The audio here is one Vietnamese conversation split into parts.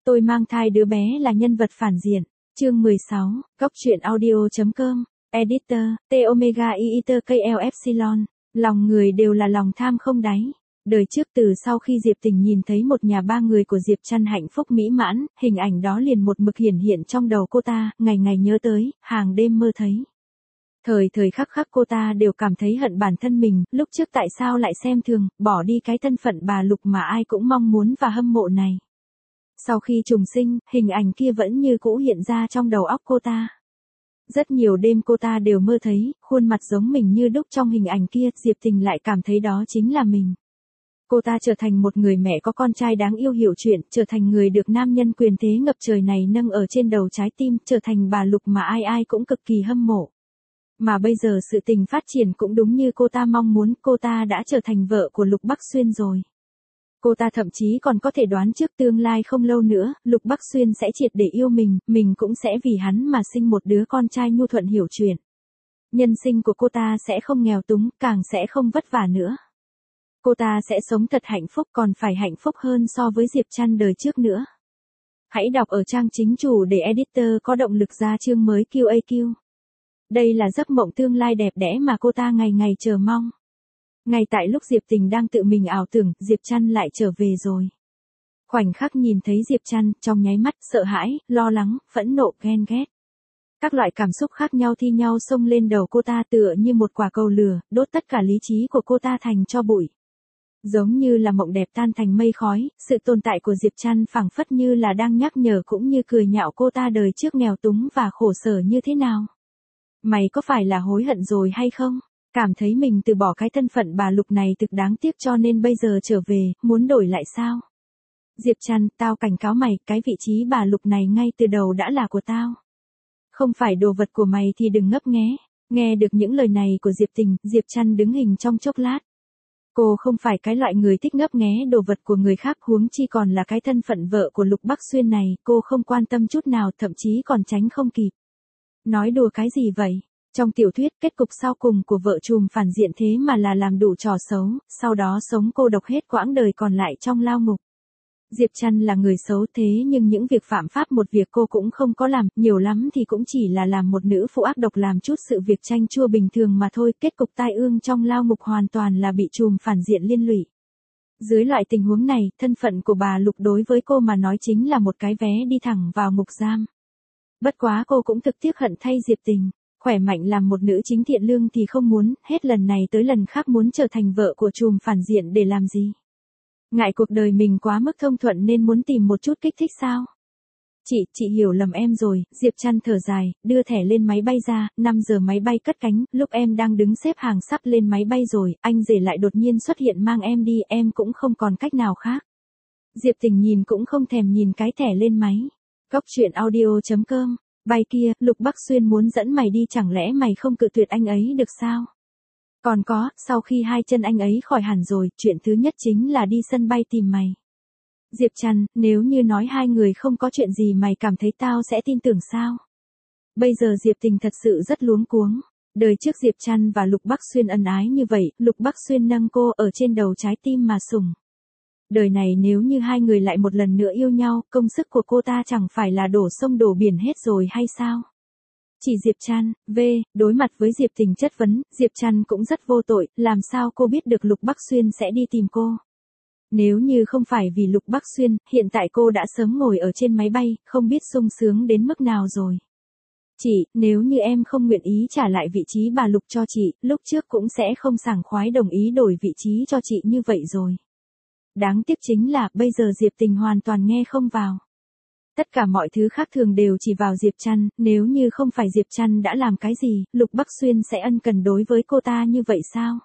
Tôi mang thai đứa bé là nhân vật phản diện. Chương 16, Góc truyện audio.com, Editor, T Omega Iiter KL Epsilon. Lòng người đều là lòng tham không đáy. Đời trước từ sau khi Diệp Tình nhìn thấy một nhà ba người của Diệp Trăn hạnh phúc mỹ mãn, hình ảnh đó liền một mực hiển hiện trong đầu cô ta, ngày ngày nhớ tới, hàng đêm mơ thấy. Thời thời khắc khắc cô ta đều cảm thấy hận bản thân mình, lúc trước tại sao lại xem thường, bỏ đi cái thân phận bà Lục mà ai cũng mong muốn và hâm mộ này. Sau khi trùng sinh, hình ảnh kia vẫn như cũ hiện ra trong đầu óc cô ta. Rất nhiều đêm cô ta đều mơ thấy, khuôn mặt giống mình như đúc trong hình ảnh kia, Diệp Tình lại cảm thấy đó chính là mình. Cô ta trở thành một người mẹ có con trai đáng yêu hiểu chuyện, trở thành người được nam nhân quyền thế ngập trời này nâng ở trên đầu trái tim, trở thành bà Lục mà ai ai cũng cực kỳ hâm mộ. Mà bây giờ sự tình phát triển cũng đúng như cô ta mong muốn, cô ta đã trở thành vợ của Lục Bắc Xuyên rồi. Cô ta thậm chí còn có thể đoán trước tương lai không lâu nữa, Lục Bắc Xuyên sẽ triệt để yêu mình cũng sẽ vì hắn mà sinh một đứa con trai nhu thuận hiểu chuyện. Nhân sinh của cô ta sẽ không nghèo túng, càng sẽ không vất vả nữa. Cô ta sẽ sống thật hạnh phúc, còn phải hạnh phúc hơn so với Diệp Trăn đời trước nữa. Hãy đọc ở trang chính chủ để editor có động lực ra chương mới QAQ. Đây là giấc mộng tương lai đẹp đẽ mà cô ta ngày ngày chờ mong. Ngay tại lúc Diệp Tình đang tự mình ảo tưởng, Diệp Trăn lại trở về rồi. Khoảnh khắc nhìn thấy Diệp Trăn, trong nháy mắt, sợ hãi, lo lắng, phẫn nộ, ghen ghét. Các loại cảm xúc khác nhau thi nhau xông lên đầu cô ta tựa như một quả cầu lửa, đốt tất cả lý trí của cô ta thành tro bụi. Giống như là mộng đẹp tan thành mây khói, sự tồn tại của Diệp Trăn phảng phất như là đang nhắc nhở cũng như cười nhạo cô ta đời trước nghèo túng và khổ sở như thế nào. Mày có phải là hối hận rồi hay không? Cảm thấy mình từ bỏ cái thân phận bà Lục này thực đáng tiếc cho nên bây giờ trở về, muốn đổi lại sao? Diệp Trăn, tao cảnh cáo mày, cái vị trí bà Lục này ngay từ đầu đã là của tao. Không phải đồ vật của mày thì đừng ngấp nghé. Nghe được những lời này của Diệp Tình, Diệp Trăn đứng hình trong chốc lát. Cô không phải cái loại người thích ngấp nghé đồ vật của người khác, huống chi còn là cái thân phận vợ của Lục Bắc Xuyên này, cô không quan tâm chút nào, thậm chí còn tránh không kịp. Nói đùa cái gì vậy? Trong tiểu thuyết, kết cục sau cùng của vợ trùm phản diện thế mà là làm đủ trò xấu, sau đó sống cô độc hết quãng đời còn lại trong lao ngục. Diệp Trăn là người xấu thế nhưng những việc phạm pháp một việc cô cũng không có làm, nhiều lắm thì cũng chỉ là làm một nữ phụ ác độc làm chút sự việc chanh chua bình thường mà thôi, kết cục tai ương trong lao ngục hoàn toàn là bị trùm phản diện liên lụy. Dưới loại tình huống này, thân phận của bà Lục đối với cô mà nói chính là một cái vé đi thẳng vào ngục giam. Bất quá cô cũng thực tiếc hận thay Diệp Tình. Khỏe mạnh làm một nữ chính thiện lương thì không muốn, hết lần này tới lần khác muốn trở thành vợ của trùm phản diện để làm gì? Ngại cuộc đời mình quá mức thông thuận nên muốn tìm một chút kích thích sao? Chị hiểu lầm em rồi, Diệp Trăn thở dài, đưa thẻ lên máy bay ra, 5 giờ máy bay cất cánh, lúc em đang đứng xếp hàng sắp lên máy bay rồi, anh rể lại đột nhiên xuất hiện mang em đi, em cũng không còn cách nào khác. Diệp Tình nhìn cũng không thèm nhìn cái thẻ lên máy. Góc truyện audio.com. Bài kia, Lục Bắc Xuyên muốn dẫn mày đi chẳng lẽ mày không cự tuyệt anh ấy được sao? Còn có, sau khi hai chân anh ấy khỏi hẳn rồi, chuyện thứ nhất chính là đi sân bay tìm mày. Diệp Trăn, nếu như nói hai người không có chuyện gì mày cảm thấy tao sẽ tin tưởng sao? Bây giờ Diệp Tình thật sự rất luống cuống. Đời trước Diệp Trăn và Lục Bắc Xuyên ân ái như vậy, Lục Bắc Xuyên nâng cô ở trên đầu trái tim mà sủng. Đời này nếu như hai người lại một lần nữa yêu nhau, công sức của cô ta chẳng phải là đổ sông đổ biển hết rồi hay sao? Chỉ Diệp Trăn, đối mặt với Diệp Tình chất vấn, Diệp Trăn cũng rất vô tội, làm sao cô biết được Lục Bắc Xuyên sẽ đi tìm cô? Nếu như không phải vì Lục Bắc Xuyên, hiện tại cô đã sớm ngồi ở trên máy bay, không biết sung sướng đến mức nào rồi. Chị, nếu như em không nguyện ý trả lại vị trí bà Lục cho chị, lúc trước cũng sẽ không sảng khoái đồng ý đổi vị trí cho chị như vậy rồi. Đáng tiếc chính là, bây giờ Diệp Tình hoàn toàn nghe không vào. Tất cả mọi thứ khác thường đều chỉ vào Diệp Trăn, nếu như không phải Diệp Trăn đã làm cái gì, Lục Bắc Xuyên sẽ ân cần đối với cô ta như vậy sao?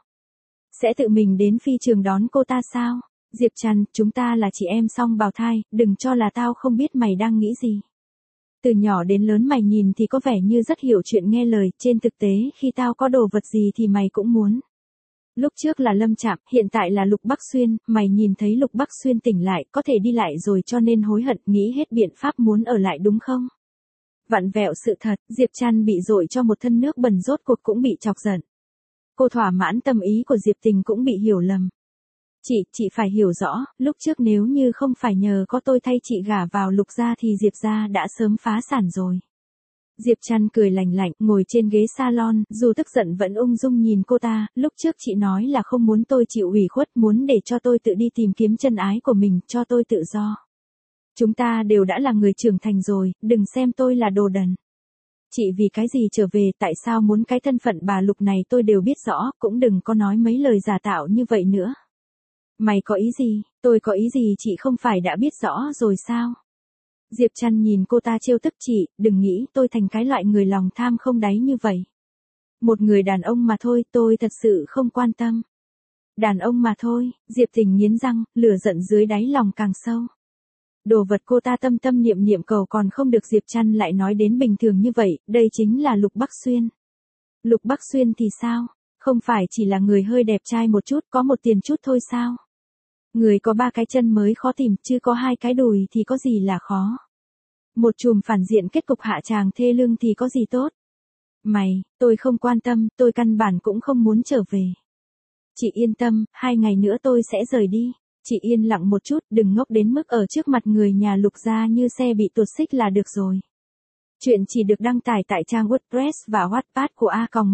Sẽ tự mình đến phi trường đón cô ta sao? Diệp Trăn, chúng ta là chị em song bào thai, đừng cho là tao không biết mày đang nghĩ gì. Từ nhỏ đến lớn mày nhìn thì có vẻ như rất hiểu chuyện nghe lời, trên thực tế khi tao có đồ vật gì thì mày cũng muốn. Lúc trước là Lâm Trạm, hiện tại là Lục Bắc Xuyên, mày nhìn thấy Lục Bắc Xuyên tỉnh lại, có thể đi lại rồi cho nên hối hận, nghĩ hết biện pháp muốn ở lại đúng không? Vặn vẹo sự thật, Diệp Trăn bị dội cho một thân nước bẩn rốt cuộc cũng bị chọc giận. Cô thỏa mãn tâm ý của Diệp Tình cũng bị hiểu lầm. Chị phải hiểu rõ, lúc trước nếu như không phải nhờ có tôi thay chị gả vào Lục gia thì Diệp gia đã sớm phá sản rồi. Diệp Trăn cười lành lạnh, ngồi trên ghế salon, dù tức giận vẫn ung dung nhìn cô ta, lúc trước chị nói là không muốn tôi chịu ủy khuất, muốn để cho tôi tự đi tìm kiếm chân ái của mình, cho tôi tự do. Chúng ta đều đã là người trưởng thành rồi, đừng xem tôi là đồ đần. Chị vì cái gì trở về, tại sao muốn cái thân phận bà Lục này tôi đều biết rõ, cũng đừng có nói mấy lời giả tạo như vậy nữa. Mày có ý gì, tôi có ý gì chị không phải đã biết rõ rồi sao? Diệp Trăn nhìn cô ta trêu tức chị, đừng nghĩ tôi thành cái loại người lòng tham không đáy như vậy. Một người đàn ông mà thôi, tôi thật sự không quan tâm. Đàn ông mà thôi, Diệp Tình nghiến răng, lửa giận dưới đáy lòng càng sâu. Đồ vật cô ta tâm tâm niệm niệm cầu còn không được Diệp Trăn lại nói đến bình thường như vậy, đây chính là Lục Bắc Xuyên. Lục Bắc Xuyên thì sao? Không phải chỉ là người hơi đẹp trai một chút, có một tiền chút thôi sao? Người có 3 cái chân mới khó tìm, chứ có 2 cái đùi thì có gì là khó. Một chùm phản diện kết cục hạ tràng thê lương thì có gì tốt. Tôi không quan tâm, tôi căn bản cũng không muốn trở về. Chị yên tâm, 2 ngày nữa tôi sẽ rời đi. Chị yên lặng một chút, đừng ngốc đến mức ở trước mặt người nhà Lục gia như xe bị tuột xích là được rồi. Chuyện chỉ được đăng tải tại trang WordPress và Wattpad của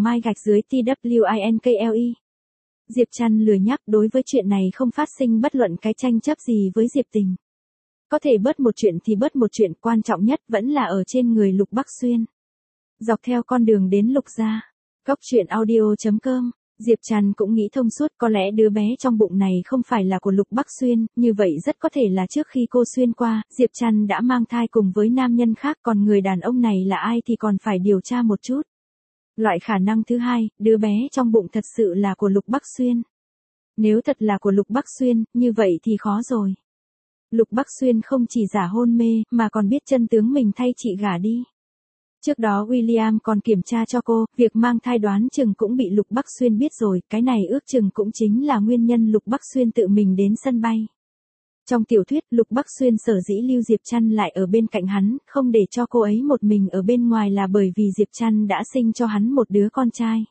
A-mai-twinkley. Diệp Trăn lười nhắc, đối với chuyện này không phát sinh bất luận cái tranh chấp gì với Diệp Tình. Có thể bớt một chuyện thì bớt một chuyện, quan trọng nhất vẫn là ở trên người Lục Bắc Xuyên. Dọc theo con đường đến Lục gia, coctruyện.audio.com, Diệp Trăn cũng nghĩ thông suốt, có lẽ đứa bé trong bụng này không phải là của Lục Bắc Xuyên, như vậy rất có thể là trước khi cô xuyên qua, Diệp Trăn đã mang thai cùng với nam nhân khác, còn người đàn ông này là ai thì còn phải điều tra một chút. Loại khả năng thứ hai, đứa bé trong bụng thật sự là của Lục Bắc Xuyên. Nếu thật là của Lục Bắc Xuyên, như vậy thì khó rồi. Lục Bắc Xuyên không chỉ giả hôn mê, mà còn biết chân tướng mình thay chị gả đi. Trước đó William còn kiểm tra cho cô, việc mang thai đoán chừng cũng bị Lục Bắc Xuyên biết rồi, cái này ước chừng cũng chính là nguyên nhân Lục Bắc Xuyên tự mình đến sân bay. Trong tiểu thuyết, Lục Bắc Xuyên sở dĩ lưu Diệp Trăn lại ở bên cạnh hắn, không để cho cô ấy một mình ở bên ngoài là bởi vì Diệp Trăn đã sinh cho hắn một đứa con trai.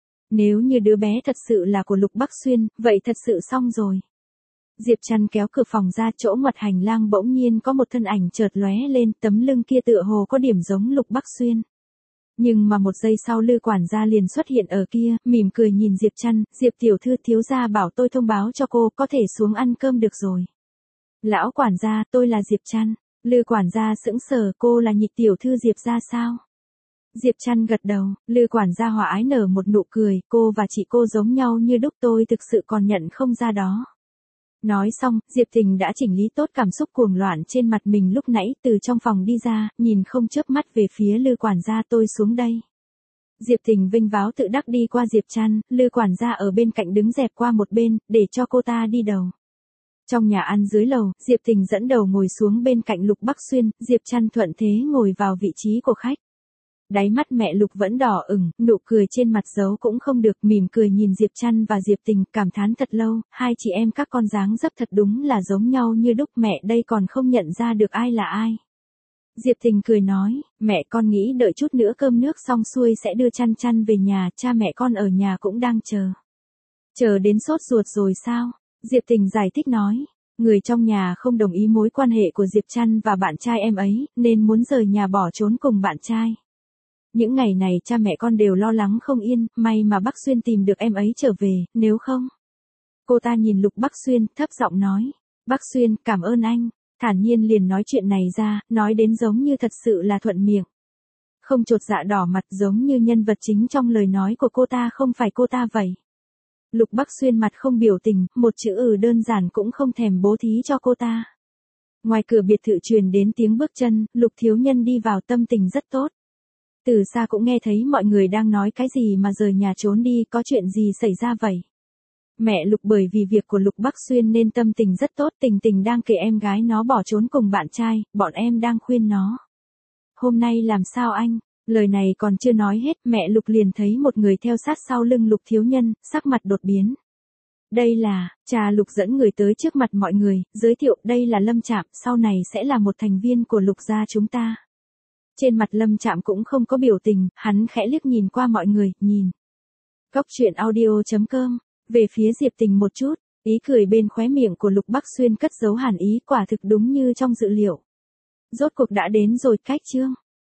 Nếu như đứa bé thật sự là của Lục Bắc Xuyên, vậy thật sự xong rồi. Diệp Trăn kéo cửa phòng ra, chỗ ngoặt hành lang bỗng nhiên có một thân ảnh chợt lóe lên, tấm lưng kia tựa hồ có điểm giống Lục Bắc Xuyên. Nhưng mà một giây sau Lư quản gia liền xuất hiện ở kia, mỉm cười nhìn Diệp Trăn, Diệp tiểu thư thiếu gia bảo tôi thông báo cho cô, có thể xuống ăn cơm được rồi. Lão quản gia, tôi là Diệp Trăn. Lư quản gia sững sờ, cô là nhị tiểu thư Diệp gia sao? Diệp Trăn gật đầu, Lư quản gia hòa ái nở một nụ cười, cô và chị cô giống nhau như đúc, tôi thực sự còn nhận không ra đó. Nói xong, Diệp Tình đã chỉnh lý tốt cảm xúc cuồng loạn trên mặt mình lúc nãy, từ trong phòng đi ra, nhìn không chớp mắt về phía Lư quản gia, tôi xuống đây. Diệp Tình vinh váo tự đắc đi qua Diệp Trăn, Lư quản gia ở bên cạnh đứng dẹp qua một bên, để cho cô ta đi đầu. Trong nhà ăn dưới lầu, Diệp Tình dẫn đầu ngồi xuống bên cạnh Lục Bắc Xuyên, Diệp Trăn thuận thế ngồi vào vị trí của khách. Đáy mắt mẹ Lục vẫn đỏ ửng, nụ cười trên mặt giấu cũng không được, mỉm cười nhìn Diệp Trăn và Diệp Tình, cảm thán thật lâu, hai chị em các con dáng dấp thật đúng là giống nhau như đúc, mẹ đây còn không nhận ra được ai là ai. Diệp Tình cười nói, mẹ con nghĩ đợi chút nữa cơm nước xong xuôi sẽ đưa Trăn Trăn về nhà, cha mẹ con ở nhà cũng đang chờ. Chờ đến sốt ruột rồi sao? Diệp Tình giải thích nói, người trong nhà không đồng ý mối quan hệ của Diệp Trăn và bạn trai em ấy, nên muốn rời nhà bỏ trốn cùng bạn trai. Những ngày này cha mẹ con đều lo lắng không yên, may mà Bắc Xuyên tìm được em ấy trở về, nếu không. Cô ta nhìn Lục Bắc Xuyên, thấp giọng nói, Bắc Xuyên, cảm ơn anh, thản nhiên liền nói chuyện này ra, nói đến giống như thật sự là thuận miệng. Không chột dạ đỏ mặt, giống như nhân vật chính trong lời nói của cô ta không phải cô ta vậy. Lục Bắc Xuyên mặt không biểu tình, một chữ đơn giản cũng không thèm bố thí cho cô ta. Ngoài cửa biệt thự truyền đến tiếng bước chân, Lục thiếu nhân đi vào, tâm tình rất tốt. Từ xa cũng nghe thấy mọi người đang nói cái gì mà rời nhà trốn đi, có chuyện gì xảy ra vậy? Mẹ Lục bởi vì việc của Lục Bắc Xuyên nên tâm tình rất tốt, Tình Tình đang kể em gái nó bỏ trốn cùng bạn trai, bọn em đang khuyên nó. Hôm nay làm sao anh? Lời này còn chưa nói hết, mẹ Lục liền thấy một người theo sát sau lưng Lục thiếu nhân, sắc mặt đột biến. Đây là, cha Lục dẫn người tới trước mặt mọi người, giới thiệu đây là Lâm Trạm, sau này sẽ là một thành viên của Lục gia chúng ta. Trên mặt Lâm Trạm cũng không có biểu tình, hắn khẽ liếc nhìn qua mọi người, nhìn. Coctruyện.audio.com, về phía Diệp Tình một chút, Ý cười bên khóe miệng của Lục Bắc Xuyên cất giấu hàn ý, quả thực đúng như trong dự liệu. Rốt cuộc đã đến rồi cách chương.